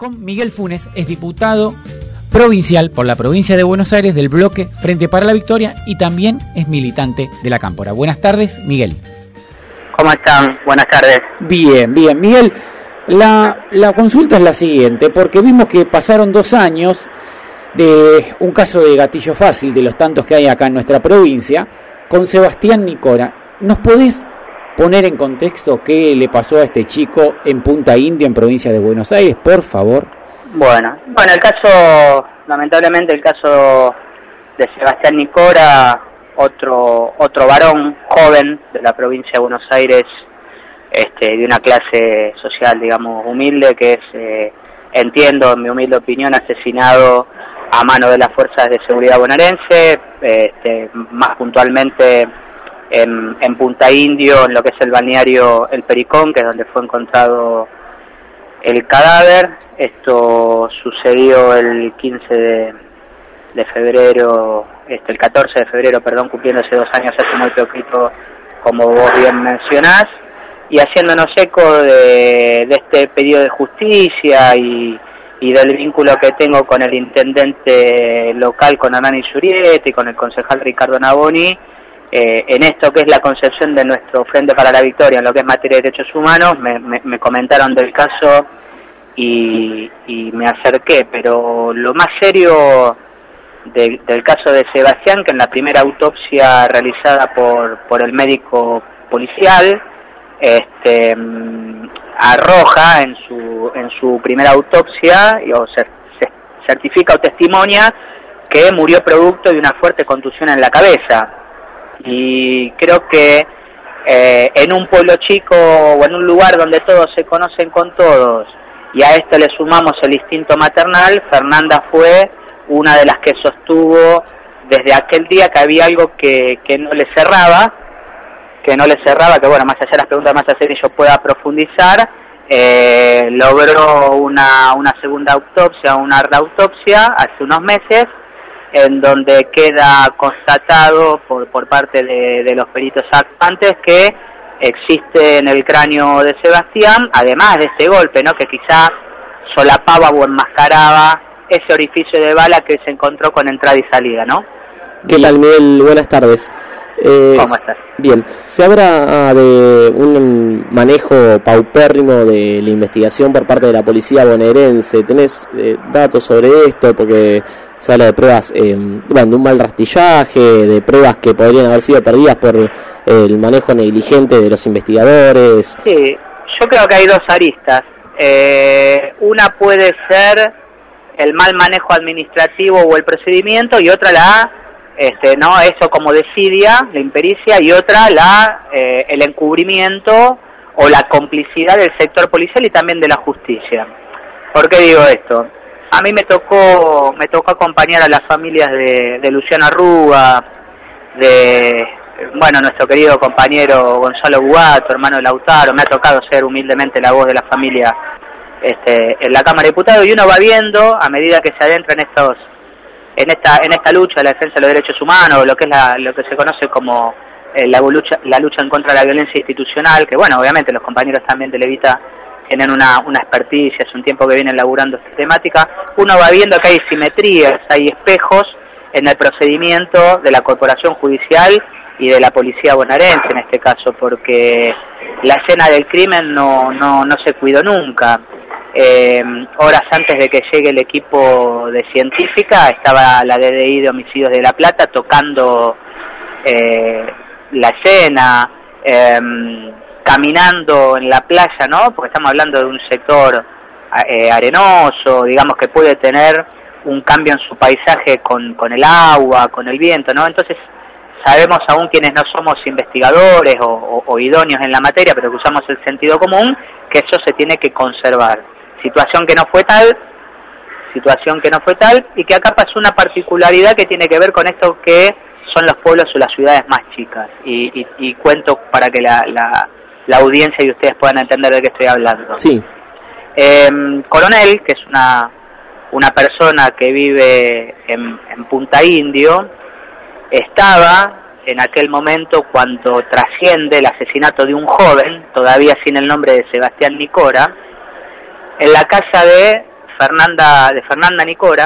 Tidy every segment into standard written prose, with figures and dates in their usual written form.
con Miguel Funes, es diputado provincial por la provincia de Buenos Aires del bloque Frente para la Victoria y también es militante de la Cámpora. Buenas tardes, Miguel. ¿Cómo están? Buenas tardes. Bien, Miguel. La consulta es la siguiente, porque vimos que pasaron 2 años de un caso de gatillo fácil, de los tantos que hay acá en nuestra provincia, con Sebastián Nicora. ¿Nos podés poner en contexto qué le pasó a este chico en Punta Indio, en provincia de Buenos Aires, por favor? Bueno, el caso, lamentablemente el caso de Sebastián Nicora, otro varón joven de la provincia de Buenos Aires, de una clase social, digamos, humilde, que es, entiendo, en mi humilde opinión, asesinado a mano de las fuerzas de seguridad bonaerense, más puntualmente en Punta Indio, en lo que es el balneario El Pericón, que es donde fue encontrado el cadáver. Esto sucedió el 15 de febrero, el 14 de febrero, perdón, cumpliéndose 2 años hace muy poquito, como vos bien mencionás, y haciéndonos eco de este pedido de justicia y del vínculo que tengo con el intendente local, con Hernán Isurrieta, y con el concejal Ricardo Naboni, en esto que es la concepción de nuestro Frente para la Victoria, en lo que es materia de derechos humanos. Me comentaron del caso y me acerqué, pero lo más serio del caso de Sebastián, que en la primera autopsia realizada por el médico policial, arroja en su primera autopsia, o se certifica o testimonia que murió producto de una fuerte contusión en la cabeza. Y creo que en un pueblo chico o en un lugar donde todos se conocen con todos, y a esto le sumamos el instinto maternal, Fernanda fue una de las que sostuvo desde aquel día que había algo que no le cerraba, que bueno, más allá de las preguntas más allá yo pueda profundizar. Logró una segunda autopsia, una reautopsia hace unos meses, en donde queda constatado por parte de los peritos actuantes que existe en el cráneo de Sebastián, además de ese golpe, ¿no?, que quizá solapaba o enmascaraba ese orificio de bala que se encontró con entrada y salida, ¿no? ¿Qué tal, Miguel? Buenas tardes. ¿Cómo estás? Bien, se habla de un manejo paupérrimo de la investigación por parte de la policía bonaerense. ¿Tenés datos sobre esto? Porque se habla de pruebas, de un mal rastrillaje, de pruebas que podrían haber sido perdidas por el manejo negligente de los investigadores. Sí, yo creo que hay 2 aristas. Una puede ser el mal manejo administrativo o el procedimiento, y otra eso como desidia, la impericia, y otra el encubrimiento o la complicidad del sector policial y también de la justicia. ¿Por qué digo esto? A mí me tocó acompañar a las familias de Luciano Arruga, nuestro querido compañero Gonzalo Bugato, hermano de Lautaro. Me ha tocado ser humildemente la voz de la familia en la Cámara de Diputados, y uno va viendo a medida que se adentra en esta lucha de la defensa de los derechos humanos, lo que es lo que se conoce como la lucha en contra de la violencia institucional, que bueno, obviamente los compañeros también de Levita tienen una experticia, hace un tiempo que vienen laburando esta temática. Uno va viendo que hay simetrías, hay espejos en el procedimiento de la corporación judicial y de la policía bonaerense en este caso, porque la escena del crimen no se cuidó nunca. Horas antes de que llegue el equipo de científica, estaba la DDI de Homicidios de La Plata tocando la escena, caminando en la playa, ¿no? Porque estamos hablando de un sector arenoso, digamos, que puede tener un cambio en su paisaje con el agua, con el viento, ¿no? Entonces sabemos, aún quienes no somos investigadores o idóneos en la materia, pero que usamos el sentido común, que eso se tiene que conservar. Situación que no fue tal, y que acá pasó una particularidad que tiene que ver con esto que son los pueblos o las ciudades más chicas, y cuento para que la audiencia y ustedes puedan entender de qué estoy hablando. Sí. Coronel, que es una persona que vive en Punta Indio, estaba en aquel momento cuando trasciende el asesinato de un joven, todavía sin el nombre de Sebastián Nicora, en la casa de Fernanda Nicora,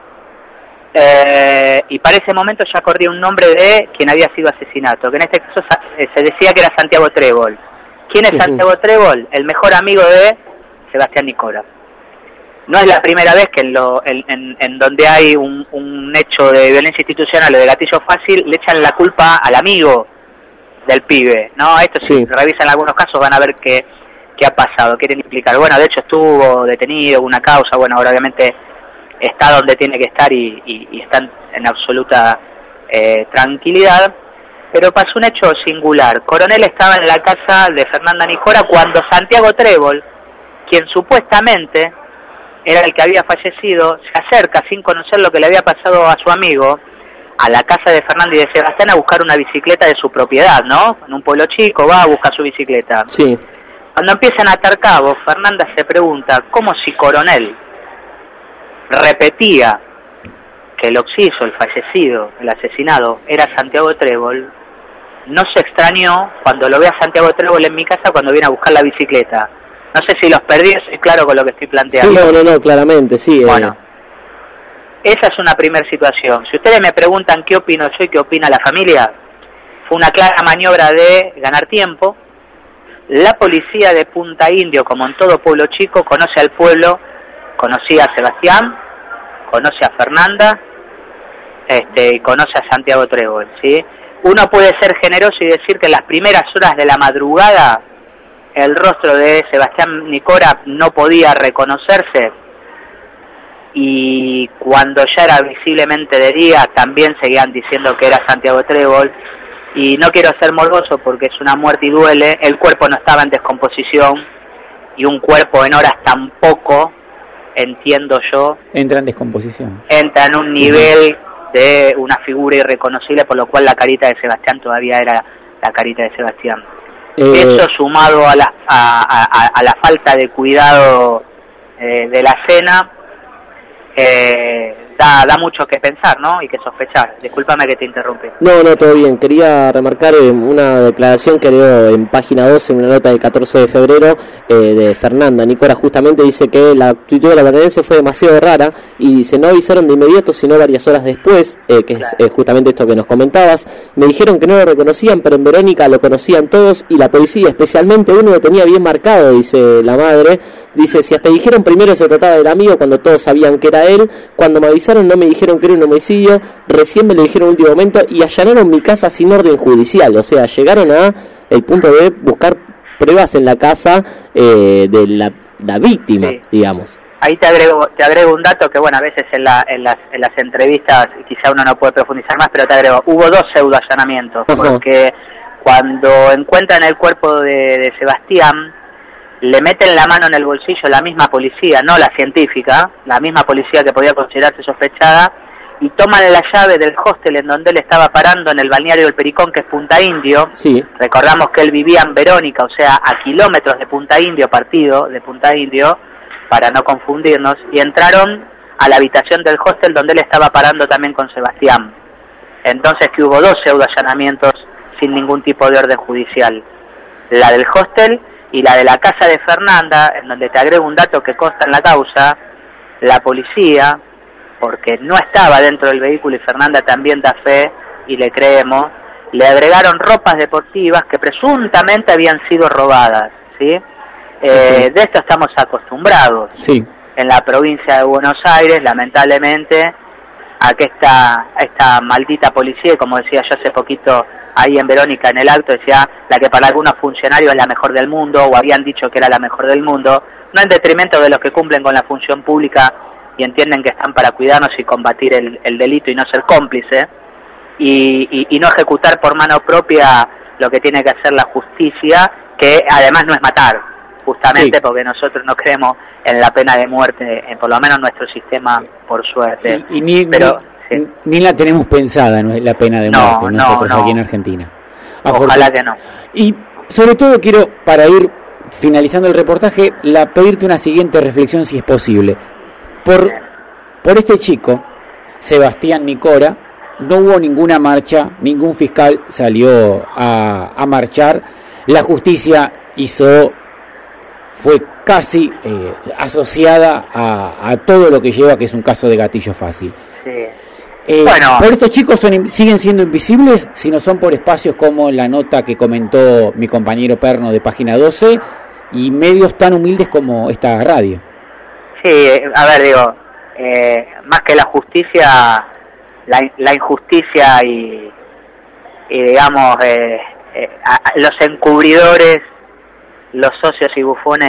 y para ese momento ya corría un nombre de quien había sido asesinato, que en este caso se decía que era Santiago Trébol. ¿Quién es Santiago Trébol? El mejor amigo de Sebastián Nicora. No es la primera vez que en donde hay un hecho de violencia institucional o de gatillo fácil, le echan la culpa al amigo del pibe, ¿no? Esto si revisan algunos casos van a ver qué ha pasado, quieren implicar. Bueno, de hecho estuvo detenido, una causa, bueno, ahora obviamente está donde tiene que estar y está en absoluta tranquilidad, pero pasó un hecho singular. Coronel estaba en la casa de Fernanda Nicora cuando Santiago Trébol, quien supuestamente era el que había fallecido, se acerca sin conocer lo que le había pasado a su amigo a la casa de Fernanda y de Sebastián a buscar una bicicleta de su propiedad, ¿no? En un pueblo chico va a buscar su bicicleta. Sí. Cuando empiezan a atar cabos, Fernanda se pregunta cómo si Coronel repetía que el occiso, el fallecido, el asesinado, era Santiago Trébol, no se extrañó cuando lo ve a Santiago Trébol en mi casa cuando viene a buscar la bicicleta. No sé si los perdí, es claro con lo que estoy planteando. Sí, no, claramente, sí. Bueno, esa es una primera situación. Si ustedes me preguntan qué opino yo y qué opina la familia, fue una clara maniobra de ganar tiempo. La policía de Punta Indio, como en todo pueblo chico, conoce al pueblo, conocía a Sebastián, conoce a Fernanda, y conoce a Santiago Trébol, ¿sí? Uno puede ser generoso y decir que en las primeras horas de la madrugada el rostro de Sebastián Nicora no podía reconocerse, y cuando ya era visiblemente de día también seguían diciendo que era Santiago Trébol. Y no quiero ser morboso porque es una muerte y duele, el cuerpo no estaba en descomposición, y un cuerpo en horas tampoco, entiendo yo, entra en descomposición, entra en un nivel de una figura irreconocible, por lo cual la carita de Sebastián todavía era la carita de Sebastián. Eso sumado a la falta de cuidado de la escena, da mucho que pensar, ¿no? Y que sospechar. Discúlpame que te interrumpí. No, todo bien. Quería remarcar una declaración que dio en página 12, en una nota del 14 de febrero, de Fernanda Nicora. Justamente dice que la actitud de la bonaerense fue demasiado rara, y dice, no avisaron de inmediato, sino varias horas después, que claro, es justamente esto que nos comentabas. Me dijeron que no lo reconocían, pero en Verónica lo conocían todos, y la policía, especialmente uno, lo tenía bien marcado, dice la madre. Dice, si hasta dijeron primero se trataba del amigo cuando todos sabían que era él, cuando me avisaron no me dijeron que era un homicidio, recién me lo dijeron en último momento, y allanaron mi casa sin orden judicial. O sea, llegaron a el punto de buscar pruebas en la casa de la víctima, sí, digamos. Ahí te agrego un dato que, bueno, a veces en las entrevistas quizá uno no puede profundizar más, pero te agrego, hubo 2 pseudo allanamientos, porque cuando encuentran el cuerpo de Sebastián, le meten la mano en el bolsillo la misma policía, no la científica, la misma policía que podía considerarse sospechada, y toman la llave del hostel en donde él estaba parando en el balneario del Pericón, que es Punta Indio. Sí. Recordamos que él vivía en Verónica, o sea, a kilómetros de Punta Indio, partido de Punta Indio, para no confundirnos, y entraron a la habitación del hostel donde él estaba parando también con Sebastián. Entonces que hubo 2 pseudo allanamientos sin ningún tipo de orden judicial. La del hostel y la de la casa de Fernanda, en donde te agrego un dato que consta en la causa. La policía, porque no estaba dentro del vehículo y Fernanda también da fe y le creemos, le agregaron ropas deportivas que presuntamente habían sido robadas, ¿sí? De esto estamos acostumbrados. Sí. En la provincia de Buenos Aires, lamentablemente, a que esta maldita policía, como decía yo hace poquito ahí en Verónica en el acto, decía la que para algunos funcionarios es la mejor del mundo, o habían dicho que era la mejor del mundo, no en detrimento de los que cumplen con la función pública y entienden que están para cuidarnos y combatir el delito y no ser cómplice, y no ejecutar por mano propia lo que tiene que hacer la justicia, que además no es matar, justamente sí, porque nosotros no creemos en la pena de muerte, por lo menos nuestro sistema, por suerte. Y ni la tenemos pensada, ¿no? La pena de muerte nosotros aquí en Argentina. Ojalá que no. Y sobre todo quiero, para ir finalizando el reportaje, pedirte una siguiente reflexión, si es posible. Por este chico, Sebastián Nicora, no hubo ninguna marcha, ningún fiscal salió a marchar. La justicia fue casi asociada a todo lo que lleva, que es un caso de gatillo fácil. Sí. Bueno, pero estos chicos siguen siendo invisibles si no son por espacios como la nota que comentó mi compañero Perno de Página 12 y medios tan humildes como esta radio. Sí, a ver, digo, más que la justicia, la injusticia y digamos, los encubridores, los socios y bufones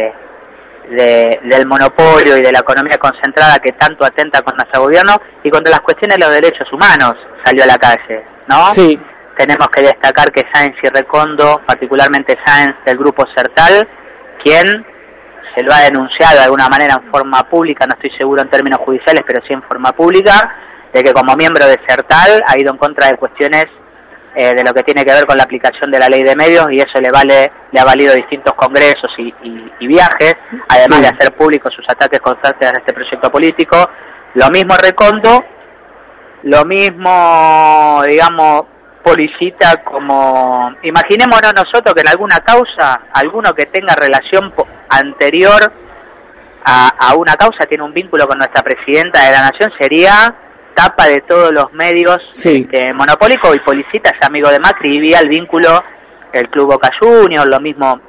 del monopolio y de la economía concentrada que tanto atenta contra nuestro gobierno y contra las cuestiones de los derechos humanos salió a la calle, ¿no? Sí. Tenemos que destacar que Sáenz y Recondo, particularmente Sáenz del grupo Sertal, quien se lo ha denunciado de alguna manera en forma pública, no estoy seguro en términos judiciales, pero sí en forma pública, de que como miembro de Sertal ha ido en contra de cuestiones de lo que tiene que ver con la aplicación de la ley de medios, y eso le ha valido distintos congresos y viajes, además de hacer públicos sus ataques constantes a este proyecto político. Lo mismo Recondo, lo mismo, digamos, Policita, como imaginémonos nosotros que en alguna causa, alguno que tenga relación anterior a una causa tiene un vínculo con nuestra presidenta de la Nación, sería tapa de todos los medios monopólicos, y Policita es amigo de Macri y vía el vínculo el Club Boca Juniors, lo mismo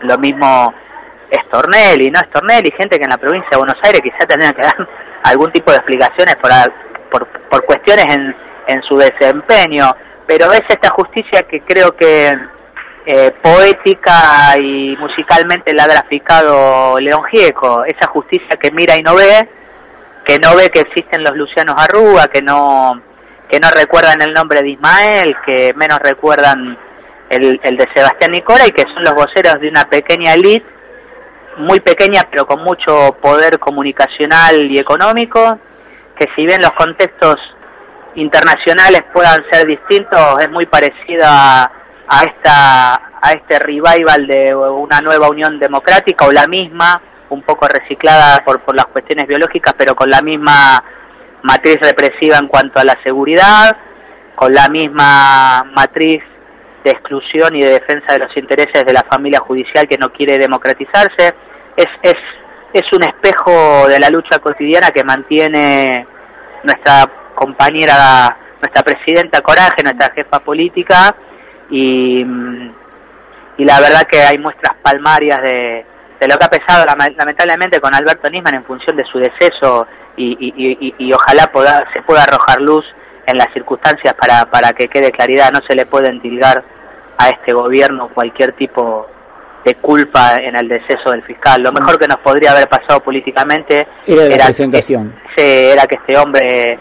Stornelli, no Stornelli, gente que en la provincia de Buenos Aires quizá tendrían que dar algún tipo de explicaciones por cuestiones en su desempeño, pero es esta justicia que creo que poética y musicalmente la ha graficado León Gieco, esa justicia que mira y no ve, que existen los Lucianos Arruga, que no recuerdan el nombre de Ismael, que menos recuerdan el de Sebastián Nicora, y que son los voceros de una pequeña élite, muy pequeña pero con mucho poder comunicacional y económico, que si bien los contextos internacionales puedan ser distintos, es muy parecida a este revival de una nueva Unión Democrática, o la misma, un poco reciclada por las cuestiones biológicas, pero con la misma matriz represiva en cuanto a la seguridad, con la misma matriz de exclusión y de defensa de los intereses de la familia judicial que no quiere democratizarse. Es un espejo de la lucha cotidiana que mantiene nuestra compañera, nuestra presidenta Coraje, nuestra jefa política, y la verdad que hay muestras palmarias de lo que ha pesado lamentablemente con Alberto Nisman en función de su deceso, y ojalá se pueda arrojar luz en las circunstancias para que quede claridad. No se le puede endilgar a este gobierno cualquier tipo de culpa en el deceso del fiscal. Lo mejor que nos podría haber pasado políticamente era presentación. Era que este hombre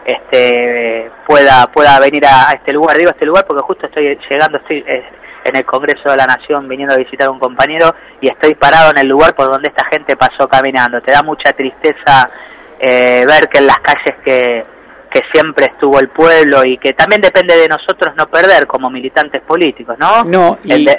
pueda venir a este lugar. Digo este lugar porque justo estoy en el Congreso de la Nación viniendo a visitar a un compañero y estoy parado en el lugar por donde esta gente pasó caminando. Te da mucha tristeza ver que en las calles que siempre estuvo el pueblo, y que también depende de nosotros no perder como militantes políticos, ¿no? No,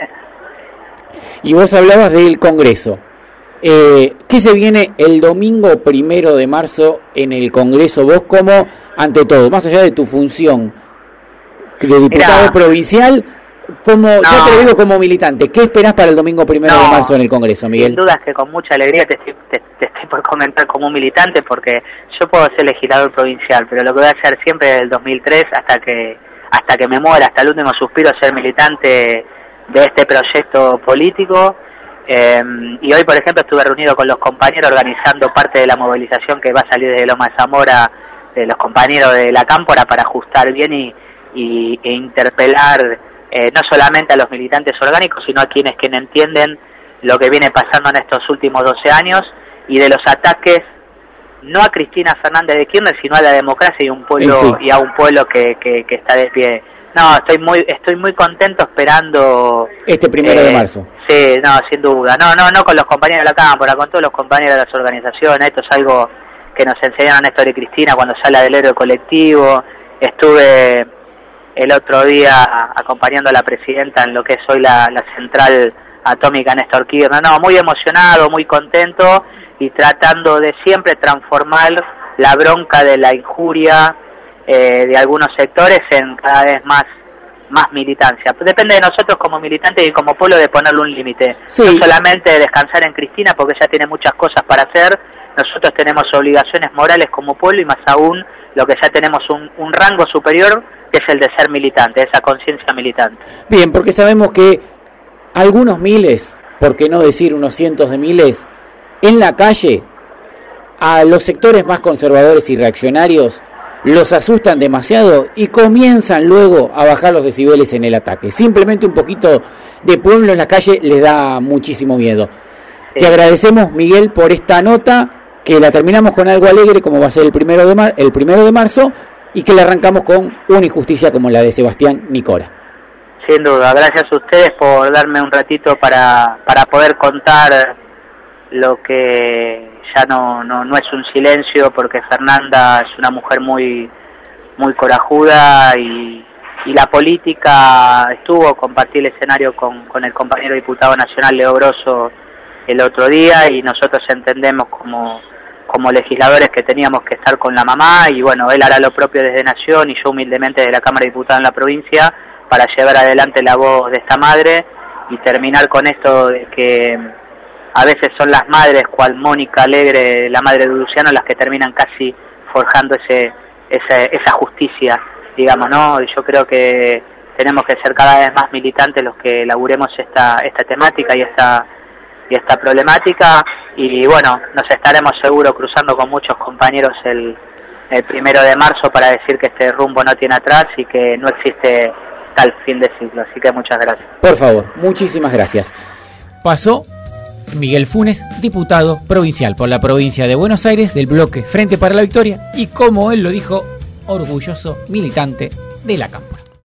y vos hablabas del Congreso. ¿Qué se viene el domingo 1 de marzo en el Congreso? Vos como, ante todo, más allá de tu función de diputado provincial, ya te lo digo como militante, ¿qué esperás para el domingo 1 de marzo en el Congreso, Miguel? Sin duda es que con mucha alegría te estoy por comentar como un militante, porque yo puedo ser legislador provincial, pero lo que voy a hacer siempre desde el 2003 hasta que me muera, hasta el último suspiro, ser militante de este proyecto político. Y hoy, por ejemplo, estuve reunido con los compañeros organizando parte de la movilización que va a salir desde Loma de Zamora, de los compañeros de la Cámpora, para ajustar bien e interpelar no solamente a los militantes orgánicos, sino a quienes que no entienden lo que viene pasando en estos últimos 12 años y de los ataques no a Cristina Fernández de Kirchner, sino a la democracia y un pueblo y a un pueblo que está de pie. No, estoy muy contento esperando este 1 de marzo. Sí, no, sin duda. No con los compañeros de la Cámara, con todos los compañeros de las organizaciones. Esto es algo que nos enseñaron Néstor y Cristina cuando se habla del héroe colectivo. Estuve el otro día acompañando a la presidenta en lo que es hoy la central atómica Néstor Kirchner. No, muy emocionado, muy contento, y tratando de siempre transformar la bronca de la injuria de algunos sectores en cada vez más más militancia. Depende de nosotros como militantes y como pueblo de ponerle un límite. Sí. No solamente descansar en Cristina porque ella tiene muchas cosas para hacer, nosotros tenemos obligaciones morales como pueblo y más aún lo que ya tenemos un rango superior que es el de ser militante, esa conciencia militante. Bien, porque sabemos que algunos miles, por qué no decir unos cientos de miles, en la calle, a los sectores más conservadores y reaccionarios los asustan demasiado y comienzan luego a bajar los decibeles en el ataque. Simplemente un poquito de pueblo en la calle les da muchísimo miedo. Te agradecemos, Miguel, por esta nota, que la terminamos con algo alegre, como va a ser el primero de marzo, y que la arrancamos con una injusticia como la de Sebastián Nicora. Sin duda, gracias a ustedes por darme un ratito para poder contar lo que ya no es un silencio, porque Fernanda es una mujer muy corajuda y la política compartí el escenario con el compañero diputado nacional Leo Grosso el otro día, y nosotros entendemos como legisladores que teníamos que estar con la mamá, y bueno, él hará lo propio desde Nación y yo humildemente desde la Cámara de Diputados en la provincia para llevar adelante la voz de esta madre y terminar con esto de que a veces son las madres, cual Mónica Alegre, la madre de Luciano, las que terminan casi forjando esa justicia, digamos, ¿no? Y yo creo que tenemos que ser cada vez más militantes los que elaboremos esta temática y esta problemática, y bueno, nos estaremos seguro cruzando con muchos compañeros el 1 de marzo para decir que este rumbo no tiene atrás y que no existe tal fin de ciclo, así que muchas gracias. Por favor, muchísimas gracias. Pasó Miguel Funes, diputado provincial por la provincia de Buenos Aires del bloque Frente para la Victoria y, como él lo dijo, orgulloso militante de la Cámpora.